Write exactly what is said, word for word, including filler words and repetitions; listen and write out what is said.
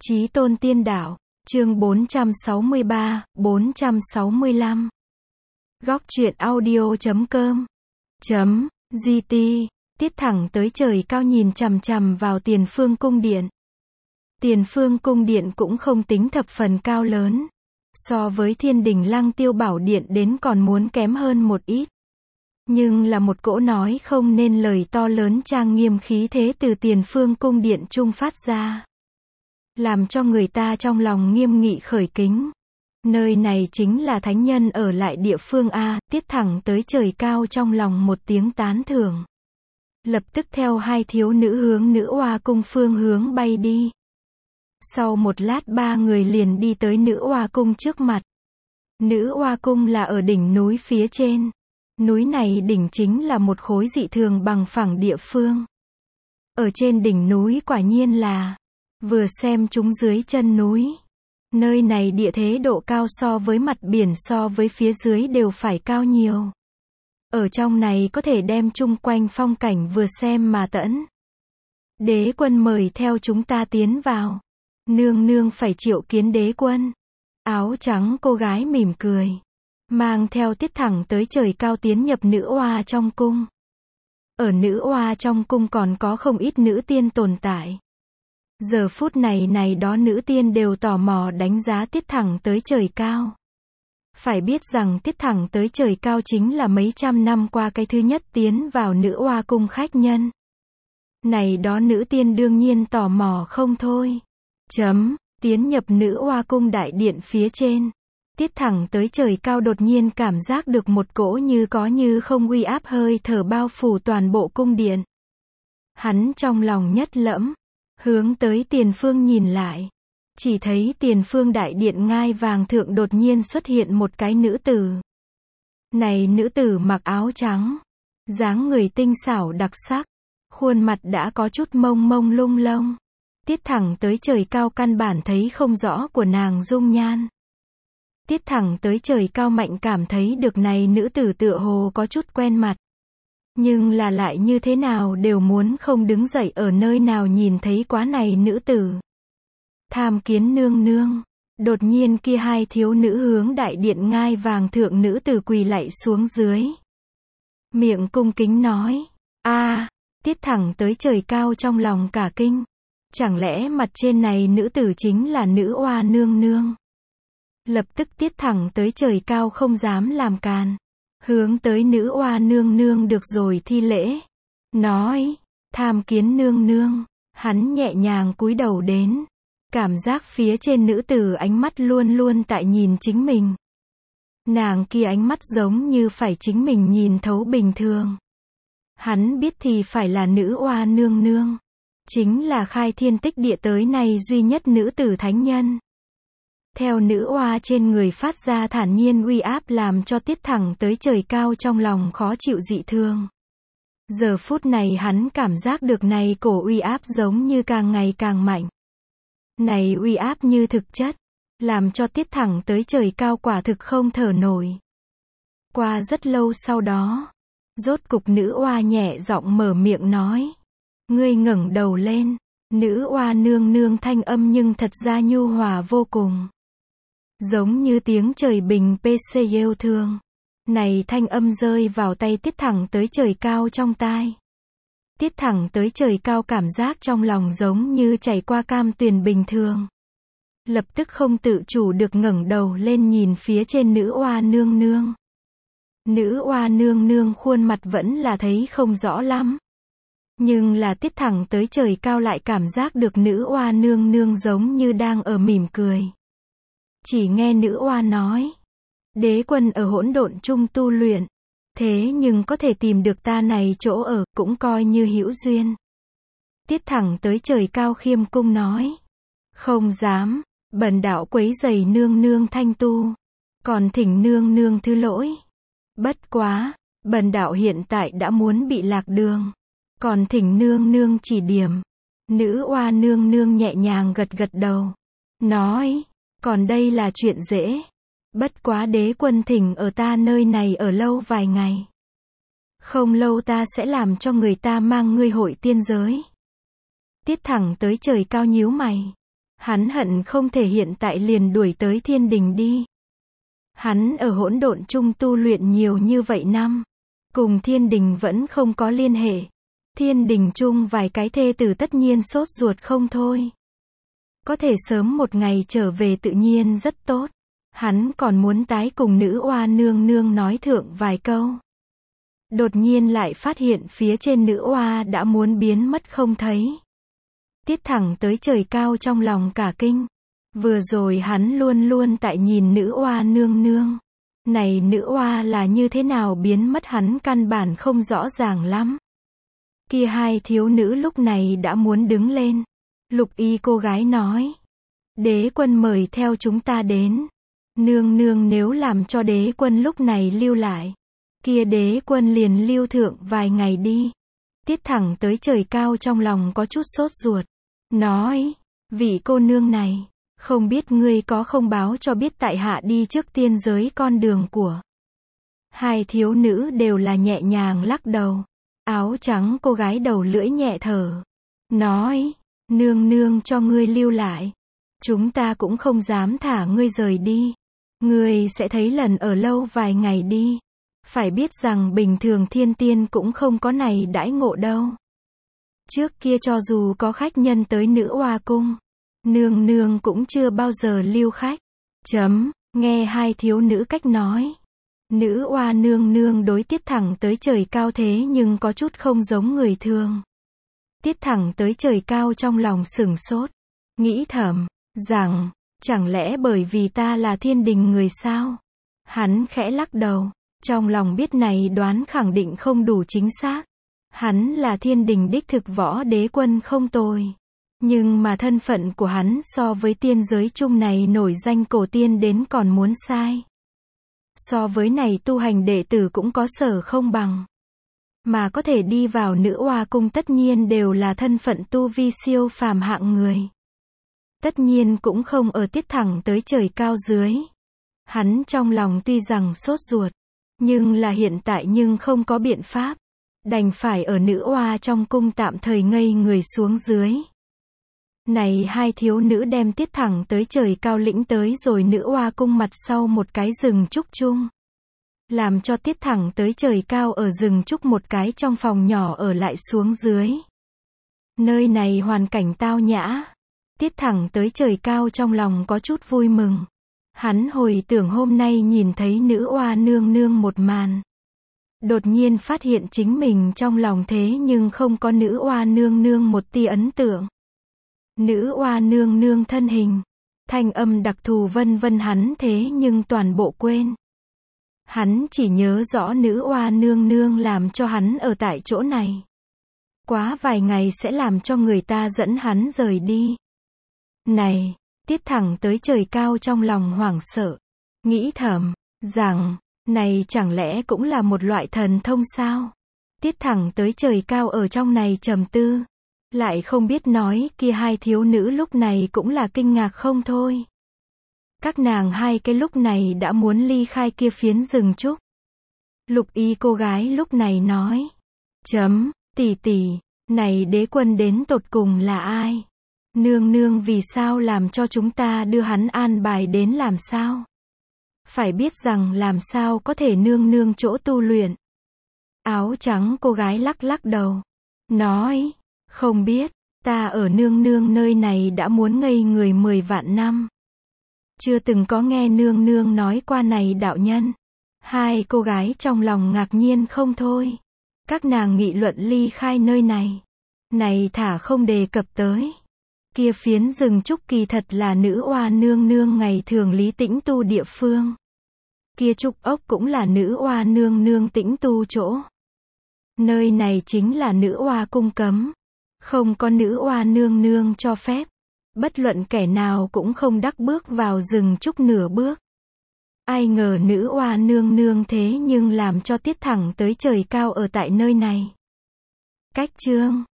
Chí tôn tiên đạo, chương bốn trăm sáu mươi ba, bốn trăm sáu mươi lăm. Góc truyện audio chấm com chấm gt. Tiết thẳng tới trời cao nhìn chằm chằm vào Tiền Phương cung điện. Tiền Phương cung điện cũng không tính thập phần cao lớn. So với Thiên Đình Lăng Tiêu Bảo Điện đến còn muốn kém hơn một ít. Nhưng là một cỗ nói không nên lời to lớn trang nghiêm khí thế từ Tiền Phương cung điện trung phát ra. Làm cho người ta trong lòng nghiêm nghị khởi kính. Nơi này chính là thánh nhân ở lại địa phương A. Tiết thẳng tới trời cao trong lòng một tiếng tán thưởng. Lập tức theo hai thiếu nữ hướng Nữ Oa cung phương hướng bay đi. Sau một lát ba người liền đi tới Nữ Oa cung trước mặt. Nữ Oa cung là ở đỉnh núi phía trên. Núi này đỉnh chính là một khối dị thường bằng phẳng địa phương. Ở trên đỉnh núi quả nhiên là vừa xem chúng dưới chân núi. Nơi này địa thế độ cao so với mặt biển so với phía dưới đều phải cao nhiều. Ở trong này có thể đem chung quanh phong cảnh vừa xem mà tẫn. Đế quân mời theo chúng ta tiến vào. Nương nương phải triệu kiến đế quân. Áo trắng cô gái mỉm cười. Mang theo Tiết thẳng tới trời cao tiến nhập Nữ Oa trong cung. Ở Nữ Oa trong cung còn có không ít nữ tiên tồn tại. Giờ phút này này đó nữ tiên đều tò mò đánh giá Tiết thẳng tới trời cao. Phải biết rằng Tiết thẳng tới trời cao chính là mấy trăm năm qua cái thứ nhất tiến vào Nữ Oa cung khách nhân. Này đó nữ tiên đương nhiên tò mò không thôi. Chấm, tiến nhập Nữ Oa cung đại điện phía trên. Tiết thẳng tới trời cao đột nhiên cảm giác được một cỗ như có như không uy áp hơi thở bao phủ toàn bộ cung điện. Hắn trong lòng nhất lẫm. Hướng tới Tiền Phương nhìn lại. Chỉ thấy Tiền Phương đại điện ngai vàng thượng đột nhiên xuất hiện một cái nữ tử. Này nữ tử mặc áo trắng. Dáng người tinh xảo đặc sắc. Khuôn mặt đã có chút mông mông lung lông. Tiết thẳng tới trời cao căn bản thấy không rõ của nàng dung nhan. Tiết thẳng tới trời cao mạnh cảm thấy được này nữ tử tựa hồ có chút quen mặt. Nhưng là lại như thế nào đều muốn không đứng dậy ở nơi nào nhìn thấy quá này nữ tử. Tham kiến nương nương. Đột nhiên kia hai thiếu nữ hướng đại điện ngai vàng thượng nữ tử quỳ lạy xuống dưới. Miệng cung kính nói. A, Tiết thẳng tới trời cao trong lòng cả kinh. Chẳng lẽ mặt trên này nữ tử chính là Nữ Oa nương nương. Lập tức Tiết thẳng tới trời cao không dám làm càn. Hướng tới Nữ Oa nương nương được rồi thi lễ. Nói, tham kiến nương nương. Hắn nhẹ nhàng cúi đầu đến. Cảm giác phía trên nữ tử ánh mắt luôn luôn tại nhìn chính mình. Nàng kia ánh mắt giống như phải chính mình nhìn thấu bình thường. Hắn biết thì phải là Nữ Oa nương nương. Chính là khai thiên tích địa tới nay duy nhất nữ tử thánh nhân. Theo Nữ Oa trên người phát ra thản nhiên uy áp làm cho Tiết thẳng tới trời cao trong lòng khó chịu dị thường. Giờ phút này hắn cảm giác được này cổ uy áp giống như càng ngày càng mạnh. Này uy áp như thực chất, làm cho Tiết thẳng tới trời cao quả thực không thở nổi. Qua rất lâu sau đó, rốt cục Nữ Oa nhẹ giọng mở miệng nói. Ngươi ngẩng đầu lên. Nữ Oa nương nương thanh âm nhưng thật ra nhu hòa vô cùng. Giống như tiếng trời bình pê xê yêu thương. Này thanh âm rơi vào tay Tiết thẳng tới trời cao trong tai. Tiết thẳng tới trời cao cảm giác trong lòng giống như chảy qua cam tuyền bình thường. Lập tức không tự chủ được ngẩng đầu lên nhìn phía trên Nữ Oa nương nương. Nữ Oa nương nương khuôn mặt vẫn là thấy không rõ lắm. Nhưng là Tiết thẳng tới trời cao lại cảm giác được Nữ Oa nương nương giống như đang ở mỉm cười. Chỉ nghe Nữ Oa nói. Đế quân ở hỗn độn chung tu luyện. Thế nhưng có thể tìm được ta này chỗ ở cũng coi như hữu duyên. Tiết thẳng tới trời cao khiêm cung nói. Không dám, bần đạo quấy rầy nương nương thanh tu. Còn thỉnh nương nương thứ lỗi. Bất quá, bần đạo hiện tại đã muốn bị lạc đường. Còn thỉnh nương nương chỉ điểm. Nữ Oa nương nương nhẹ nhàng gật gật đầu. Nói, còn đây là chuyện dễ. Bất quá đế quân thỉnh ở ta nơi này ở lâu vài ngày. Không lâu ta sẽ làm cho người ta mang ngươi hội tiên giới. Tiết thẳng tới trời cao nhíu mày. Hắn hận không thể hiện tại liền đuổi tới thiên đình đi. Hắn ở hỗn độn chung tu luyện nhiều như vậy năm, cùng thiên đình vẫn không có liên hệ. Thiên đình chung vài cái thê tử tất nhiên sốt ruột không thôi. Có thể sớm một ngày trở về tự nhiên rất tốt. Hắn còn muốn tái cùng nữ oa nương nương nói thượng vài câu. Đột nhiên lại phát hiện phía trên nữ oa đã muốn biến mất không thấy. Tiết thẳng tới trời cao trong lòng cả kinh. Vừa rồi hắn luôn luôn tại nhìn nữ oa nương nương. Này nữ oa là như thế nào biến mất hắn căn bản không rõ ràng lắm. Kia hai thiếu nữ lúc này đã muốn đứng lên. Lục y cô gái nói. Đế quân mời theo chúng ta đến. Nương nương nếu làm cho đế quân lúc này lưu lại. Kia đế quân liền lưu thượng vài ngày đi. Tiết thẳng tới trời cao trong lòng có chút sốt ruột. Nói. Vị cô nương này. Không biết ngươi có không báo cho biết tại hạ đi trước tiên giới con đường của. Hai thiếu nữ đều là nhẹ nhàng lắc đầu. Áo trắng cô gái đầu lưỡi nhẹ thở. Nói. Nương nương cho ngươi lưu lại. Chúng ta cũng không dám thả ngươi rời đi. Ngươi sẽ thấy lần ở lâu vài ngày đi. Phải biết rằng bình thường thiên tiên cũng không có này đãi ngộ đâu. Trước kia cho dù có khách nhân tới nữ oa cung, nương nương cũng chưa bao giờ lưu khách. Chấm, nghe hai thiếu nữ cách nói. Nữ oa nương nương đối Tiết thẳng tới trời cao thế nhưng có chút không giống người thường. Tiết thẳng tới trời cao trong lòng sửng sốt. Nghĩ thầm, rằng, chẳng lẽ bởi vì ta là thiên đình người sao? Hắn khẽ lắc đầu, trong lòng biết này đoán khẳng định không đủ chính xác. Hắn là thiên đình đích thực võ đế quân không tồi. Nhưng mà thân phận của hắn so với tiên giới chung này nổi danh cổ tiên đến còn muốn sai. So với này tu hành đệ tử cũng có sở không bằng. Mà có thể đi vào nữ oa cung tất nhiên đều là thân phận tu vi siêu phàm hạng người. Tất nhiên cũng không ở Tiết thẳng tới trời cao dưới. Hắn trong lòng tuy rằng sốt ruột, nhưng là hiện tại nhưng không có biện pháp. Đành phải ở nữ oa trong cung tạm thời ngây người xuống dưới. Này hai thiếu nữ đem Tiết thẳng tới trời cao lĩnh tới rồi nữ oa cung mặt sau một cái rừng trúc chung. Làm cho Tiết thẳng tới trời cao ở rừng trúc một cái trong phòng nhỏ ở lại xuống dưới. Nơi này hoàn cảnh tao nhã. Tiết thẳng tới trời cao trong lòng có chút vui mừng. Hắn hồi tưởng hôm nay nhìn thấy nữ oa nương nương một màn. Đột nhiên phát hiện chính mình trong lòng thế nhưng không có nữ oa nương nương một tia ấn tượng. Nữ oa nương nương thân hình, thanh âm đặc thù vân vân hắn thế nhưng toàn bộ quên. Hắn chỉ nhớ rõ nữ oa nương nương làm cho hắn ở tại chỗ này. Quá vài ngày sẽ làm cho người ta dẫn hắn rời đi. Này, Tiết thẳng tới trời cao trong lòng hoảng sợ. Nghĩ thầm, rằng, này chẳng lẽ cũng là một loại thần thông sao? Tiết thẳng tới trời cao ở trong này trầm tư. Lại không biết nói kia hai thiếu nữ lúc này cũng là kinh ngạc không thôi. Các nàng hai cái lúc này đã muốn ly khai kia phiến rừng trúc. Lục y cô gái lúc này nói. Chấm, tỷ tỷ, này đế quân đến tột cùng là ai? Nương nương vì sao làm cho chúng ta đưa hắn an bài đến làm sao? Phải biết rằng làm sao có thể nương nương chỗ tu luyện. Áo trắng cô gái lắc lắc đầu. Nói, không biết, ta ở nương nương nơi này đã muốn ngây người mười vạn năm. Chưa từng có nghe nương nương nói qua này đạo nhân. Hai cô gái trong lòng ngạc nhiên không thôi. Các nàng nghị luận ly khai nơi này. Này thả không đề cập tới. Kia phiến rừng trúc kỳ thật là nữ oa nương nương ngày thường lý tĩnh tu địa phương. Kia trúc ốc cũng là nữ oa nương nương tĩnh tu chỗ. Nơi này chính là nữ oa cung cấm. Không có nữ oa nương nương cho phép. Bất luận kẻ nào cũng không đắc bước vào rừng trúc nửa bước. Ai ngờ nữ oa nương nương thế nhưng làm cho Tiết thẳng tới trời cao ở tại nơi này. Cách chương